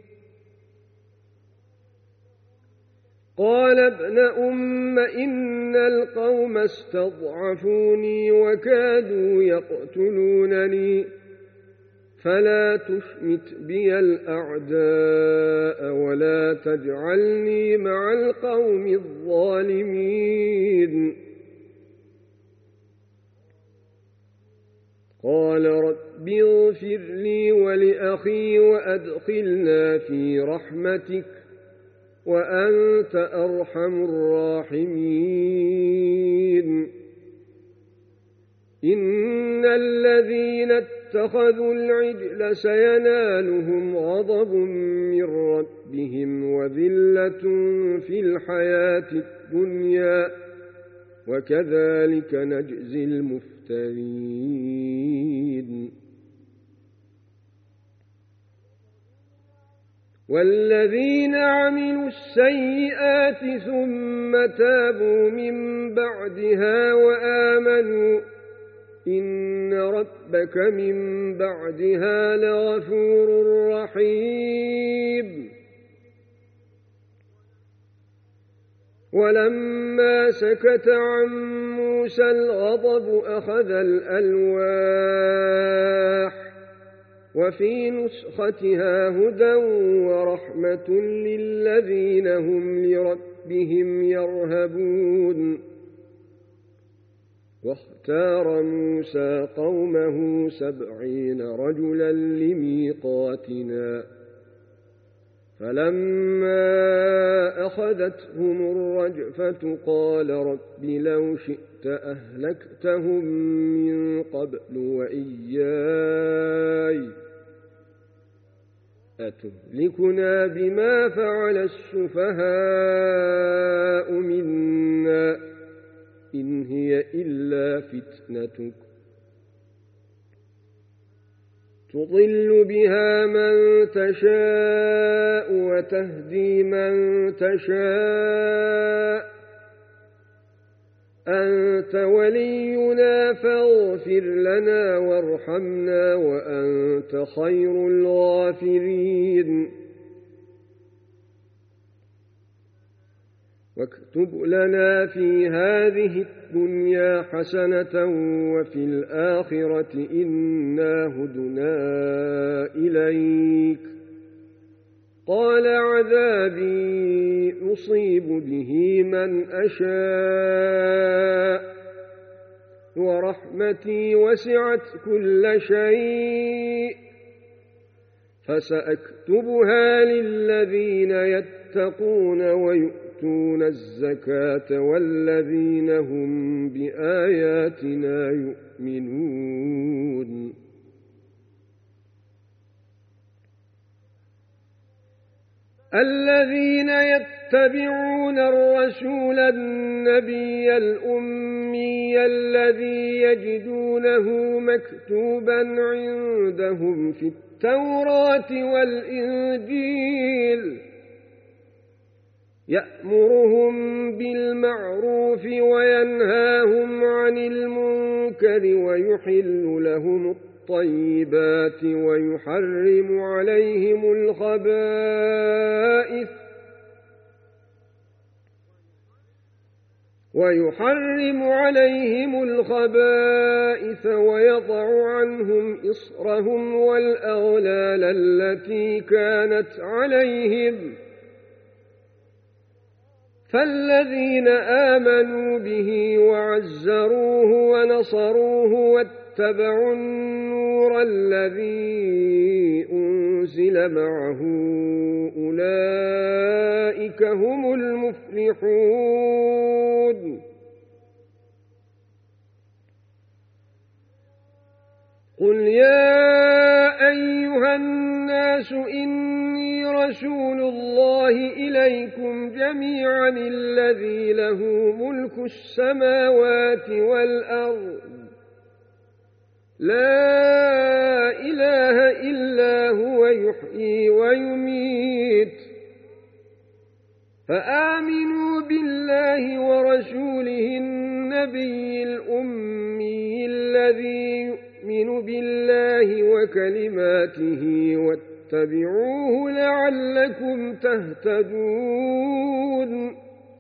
قال ابن أم إن القوم استضعفوني وكادوا يقتلونني فلا تشمت بي الأعداء ولا تجعلني مع القوم الظالمين قال رب اغفر لي ولأخي وأدخلنا في رحمتك وأنت أرحم الراحمين إن الذين اتخذوا العجل سينالهم غضب من ربهم وذلة في الحياة الدنيا وكذلك نجزي المفترين والذين عملوا السيئات ثم تابوا من بعدها وآمنوا إن ربك من بعدها لغفور رحيم ولما سكت عن موسى الغضب أخذ الألواح وفي نسختها هدى ورحمة للذين هم لربهم يرهبون واختار موسى قومه سبعين رجلا لميقاتنا فلما أخذتهم الرجفة قال رب لو شئت أهلكتهم من قبل وإياي أتهلكنا بما فعل السفهاء منا إن هي إلا فتنتك تضل بها من تشاء وتهدي من تشاء أنت ولينا فاغفر لنا وارحمنا وأنت خير الغافرين واكتب لنا في هذه الدنيا حسنة وفي الآخرة إنا هدنا إليك قال عذابي أصيب به من أشاء ورحمتي وسعت كل شيء فسأكتبها للذين يتقون ويؤتون الزكاة والذين هم بآياتنا يؤمنون الذين يتبعون الرسول النبي الأمي الذي يجدونه مكتوبا عندهم في التوراة والإنجيل يأمرهم بالمعروف وينهاهم عن المنكر ويحل لهم الطيبات ويحرم عليهم الخبائث ويحرم عليهم الخبائث ويضع عنهم إصرهم والأغلال التي كانت عليهم فالذين آمنوا به وعزروه ونصروه واتبعوا النور الذي أنزل معه أولئك هم المفلحون قل يا أيها الناس إني رسول الله إليكم جميعا الذي له ملك السماوات والأرض لا إله إلا هو يحيي ويميت فآمنوا بالله ورسوله النبي الأمي الذي يؤمن بالله وكلماته واتبعوه لعلكم تهتدون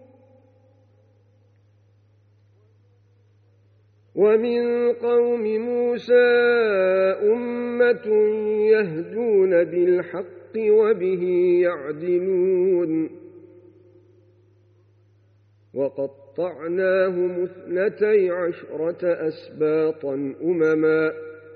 ومن قوم موسى أمة يهدون بالحق وبه يعدلون وقطعناهم اثنتي عشرة أسباطا أمما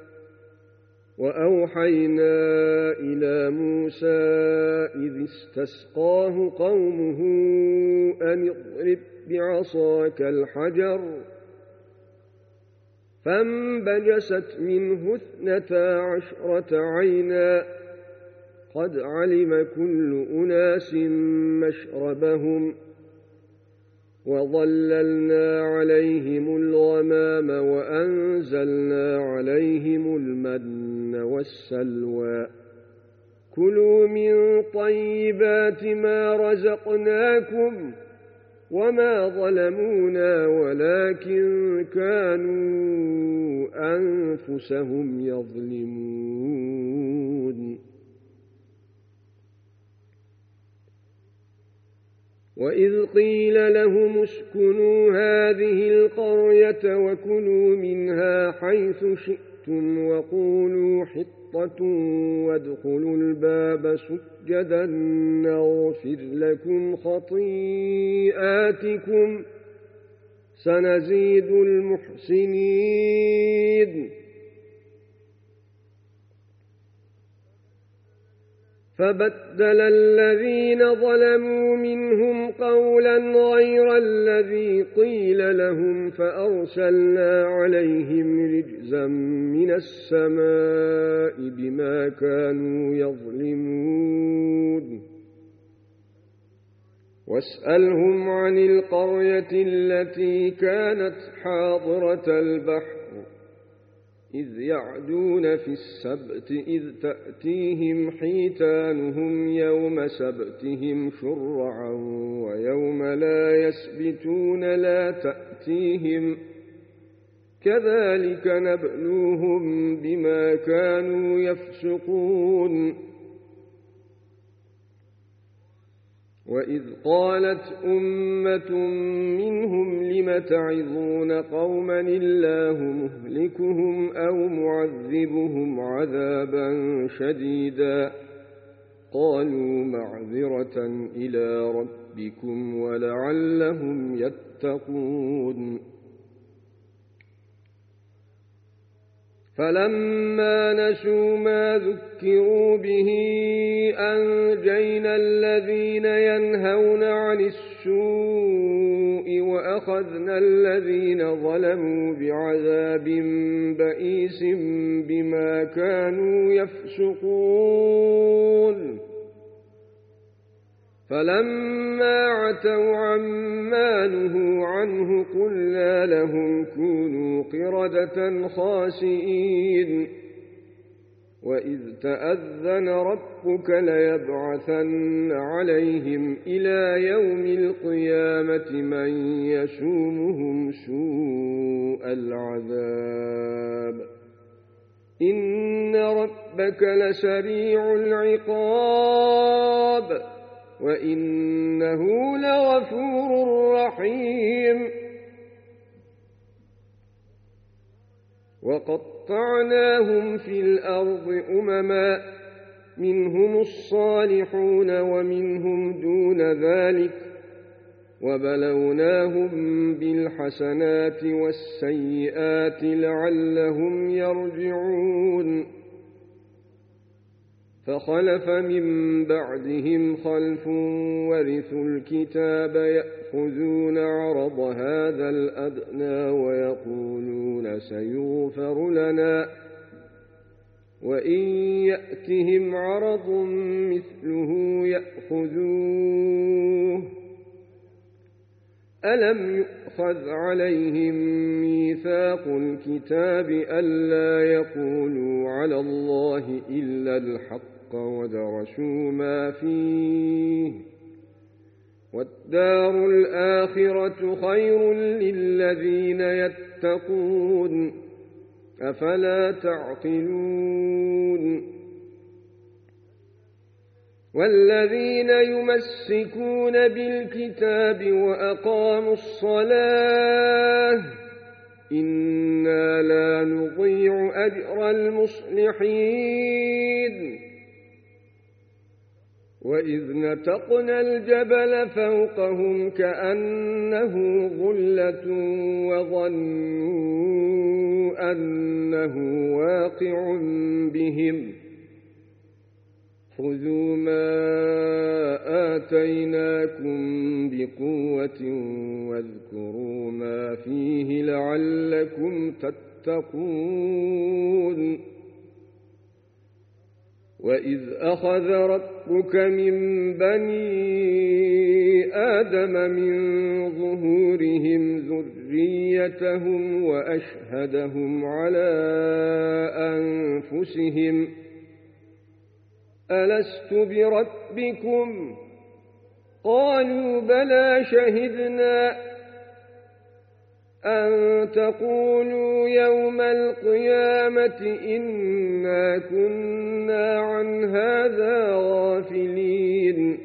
وأوحينا إلى موسى إذ استسقاه قومه أن اضرب بعصاك الحجر فانبجست منه اثنتا عشرة عينا قد علم كل أناس مشربهم وظللنا عليهم الغمام وأنزلنا عليهم المن والسلوى كلوا من طيبات ما رزقناكم وما ظلمونا ولكن كانوا أنفسهم يظلمون وإذ قيل لهم اسكنوا هذه القرية وكلوا منها حيث شئتم وقولوا حطة وادخلوا الباب سجدا نغفر لكم خطيئاتكم سنزيد المحسنين فبدل الذين ظلموا منهم قولا غير الذي قيل لهم فأرسلنا عليهم رجزا من السماء بما كانوا يظلمون واسألهم عن القرية التي كانت حاضرة البحر إذ يعدون في السبت إذ تأتيهم حيتانهم يوم سبتهم شرعا ويوم لا يسبتون لا تأتيهم كذلك نبلوهم بما كانوا يفسقون وإذ قالت أمة منهم لم تعظون قوما الله مهلكهم أو معذبهم عذابا شديدا قالوا معذرة إلى ربكم ولعلهم يتقون فلما نسوا ما ذكروا به أنجينا الذين ينهون عن السوء وأخذنا الذين ظلموا بعذاب بئيس بما كانوا يفسقون فلما عتوا عما نهوا عنه قلنا لهم كونوا قردة خاسئين وإذ تأذن ربك ليبعثن عليهم إلى يوم القيامة من يسومهم سوء العذاب إن ربك لسريع العقاب وإنه لغفور رحيم وقطعناهم في الأرض أمما منهم الصالحون ومنهم دون ذلك وبلوناهم بالحسنات والسيئات لعلهم يرجعون فخلف من بعدهم خلف ورثوا الكتاب يأخذون عرض هذا الأدنى ويقولون سيغفر لنا وإن يأتهم عرض مثله يأخذوه ألم يؤخذ عليهم ميثاق الكتاب ألا يقولوا على الله إلا الحق ودرسوا ما فيه والدار الآخرة خير للذين يتقون أفلا تعقلون والذين يمسكون بالكتاب وأقاموا الصلاة إنا لا نضيع أجر المصلحين وإذ نتقنا الجبل فوقهم كأنه ظلة وظنوا أنه واقع بهم خذوا ما آتيناكم بقوة واذكروا ما فيه لعلكم تتقون وإذ أخذ ربك من بني آدم من ظهورهم ذريتهم وأشهدهم على أنفسهم ألست بربكم قالوا بلى شهدنا أن تقولوا يوم القيامة إنا كنا عن هذا غافلين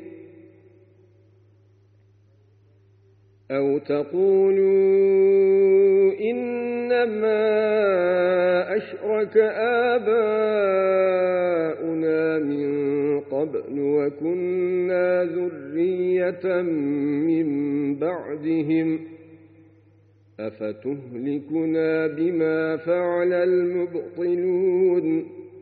أو تقولوا إنما أشرك آباؤنا من قبل وكنا ذرية من بعدهم أفتهلكنا بما فعل المبطلون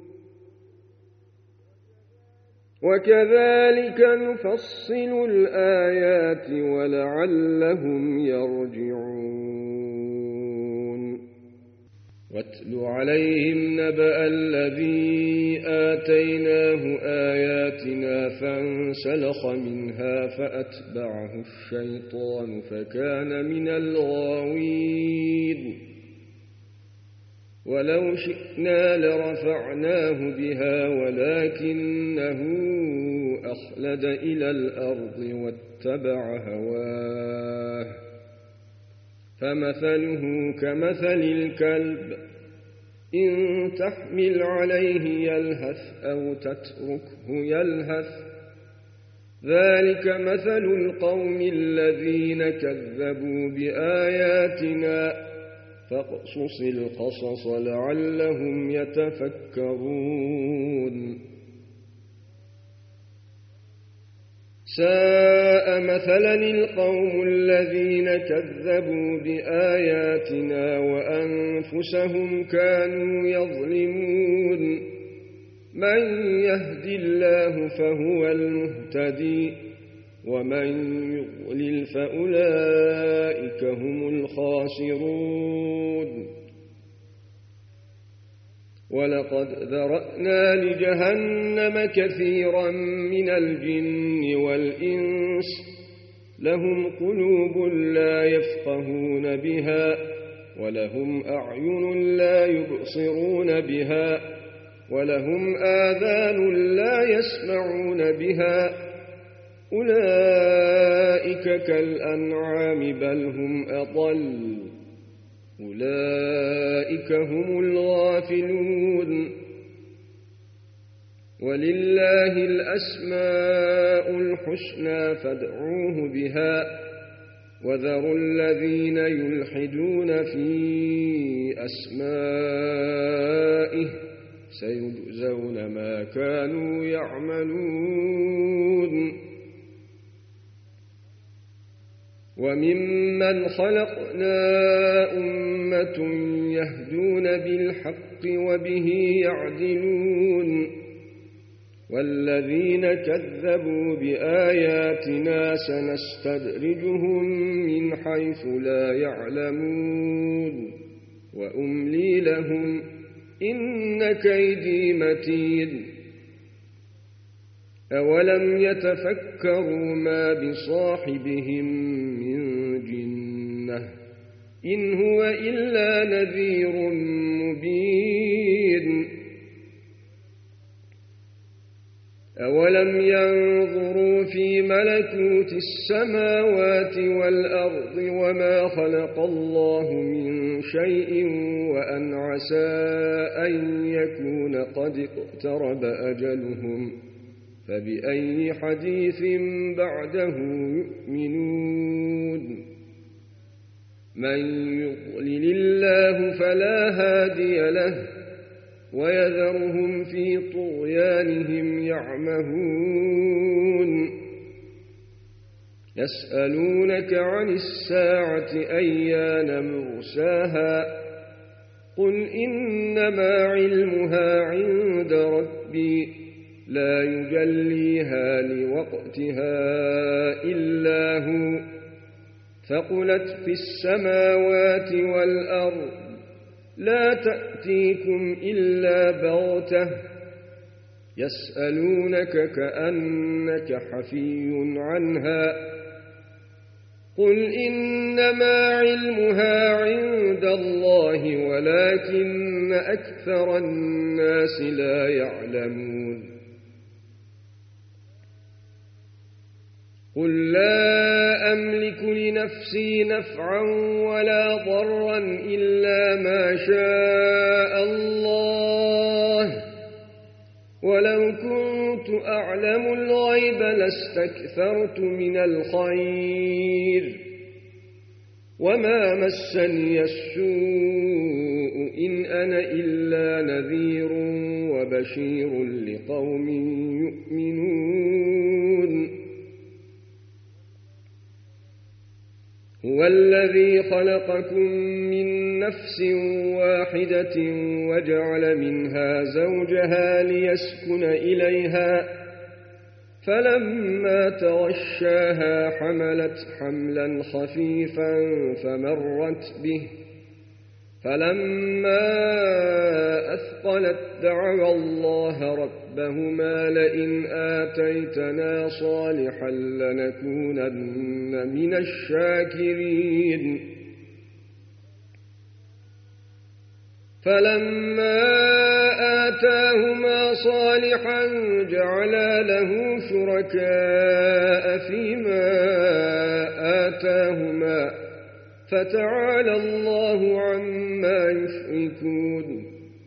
وكذلك نفصل الآيات ولعلهم يرجعون واتل عليهم نبأ الذي آتيناه آياتنا فانسلخ منها فأتبعه الشيطان فكان من الغاوين ولو شئنا لرفعناه بها ولكنه أخلد إلى الأرض واتبع هواه فمثله كمثل الكلب إن تحمل عليه يلهث أو تتركه يلهث ذلك مثل القوم الذين كذبوا بآياتنا فاقصص القصص لعلهم يتفكرون ساء مثلا القوم الذين كذبوا بآياتنا وأنفسهم كانوا يظلمون من يهد الله فهو المهتدي ومن يضلل فأولئك هم الخاسرون ولقد ذرأنا لجهنم كثيرا من الجن والإنس لهم قلوب لا يفقهون بها ولهم أعين لا يبصرون بها ولهم آذان لا يسمعون بها أولئك كالأنعام بل هم أضل أولئك هم الغافلون ولله الأسماء الحسنى فادعوه بها وذروا الذين يلحدون في أسمائه سيجزون ما كانوا يعملون وممن خلقنا أمة يهدون بالحق وبه يعدلون والذين كذبوا بآياتنا سنستدرجهم من حيث لا يعلمون وأملي لهم إن كيدي متين أولم يتفكروا ما بصاحبهم من جنة إن هو إلا نذير مبين أولم ينظروا في ملكوت السماوات والأرض وما خلق الله من شيء وأن عسى أن يكون قد اقترب أجلهم فبأي حديث بعده يؤمنون من يضلل الله فلا هادي له ويذرهم في طغيانهم يعمهون يسألونك عن الساعة أيان مرساها قل إنما علمها عند ربي لا يجليها لوقتها إلا هو ثقلت في السماوات والأرض لا تأتيكم إلا بغتة يسألونك كأنك حفي عنها قل إنما علمها عند الله ولكن أكثر الناس لا يعلمون قل لا أملك لنفسي نفعا ولا ضرا إلا ما شاء الله ولو كنت أعلم الغيب لاستكثرت من الخير وما مسني السوء إن أنا إلا نذير وبشير لقوم يؤمنون هو الذي خلقكم من نفس واحدة وجعل منها زوجها ليسكن إليها فلما تغشاها حملت حملا خفيفا فمرت به فلما أثقلت دعوا الله ربهما لئن آتيتنا صالحا لنكونن من الشاكرين فلما آتاهما صالحا جعلا له شركاء فيما آتاهما فتعالى الله عما يشركون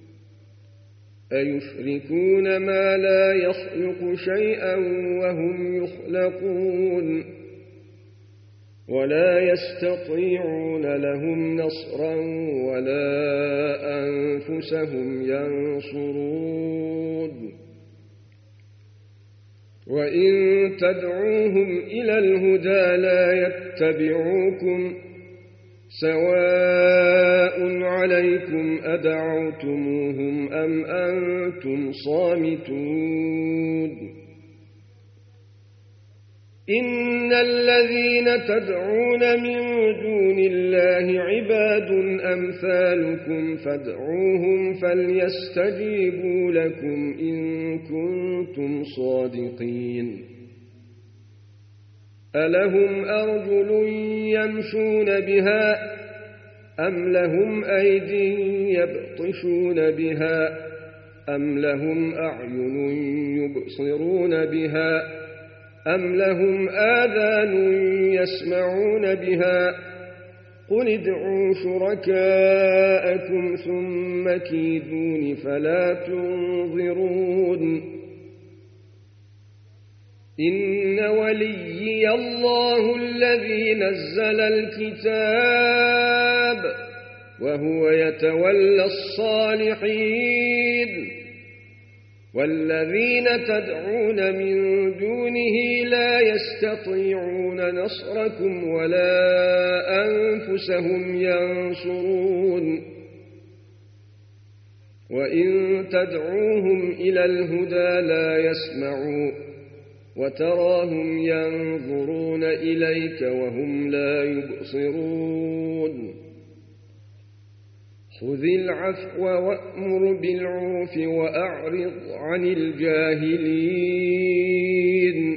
أيشركون ما لا يخلق شيئا وهم يخلقون ولا يستطيعون لهم نصرا ولا أنفسهم ينصرون وإن تدعوهم إلى الهدى لا يتبعوكم سواء عليكم أدعوتموهم أم أنتم صامتون إن الذين تدعون من دون الله عباد أمثالكم فادعوهم فليستجيبوا لكم إن كنتم صادقين ألهم أرجل يمشون بها أم لهم أيدي يبطشون بها أم لهم أعين يبصرون بها أم لهم آذان يسمعون بها قل ادعوا شركاءكم ثم كيدون فلا تنظرون إن وليي الله الذي نزل الكتاب وهو يتولى الصالحين والذين تدعون من دونه لا يستطيعون نصركم ولا أنفسهم ينصرون وإن تدعوهم إلى الهدى لا يسمعوا وتراهم ينظرون إليك وهم لا يبصرون خذ العفو وأمر بالعرف وأعرض عن الجاهلين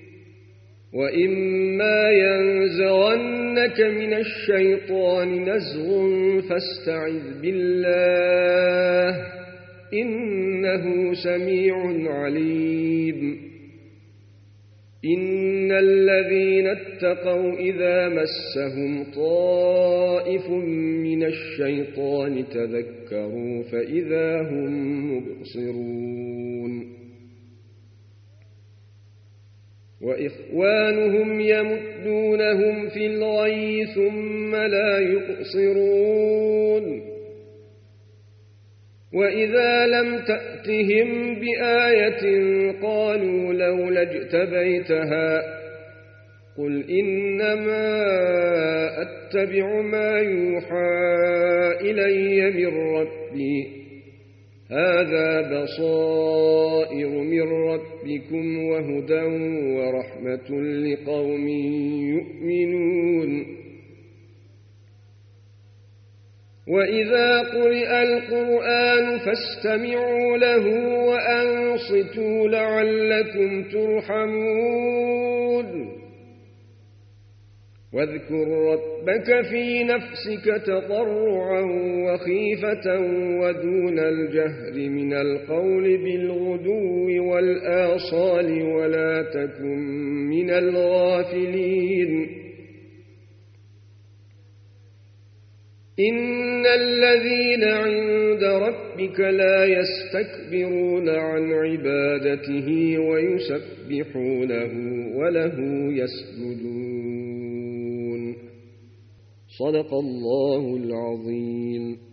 وإما ينزغنك من الشيطان نزغ فاستعذ بالله إنه سميع عليم إن الذين اتقوا إذا مسهم طائف من الشيطان تذكروا فإذا هم مبصرون وإخوانهم يمدونهم في الغي ثم لا يقصرون وإذا لم تأتهم بآية قالوا لولا اجتبيتها قل إنما أتبع ما يوحى إلي من ربي هذا بصائر من ربكم وهدى ورحمة لقوم يؤمنون وإذا قرئ القرآن فاستمعوا له وأنصتوا لعلكم ترحمون واذكر ربك في نفسك تضرعا وخيفة ودون الجهر من القول بالغدو والآصال ولا تكن من الغافلين إن الذين عند ربك لا يستكبرون عن عبادته ويسبحونه وله يسجدون صدق الله العظيم.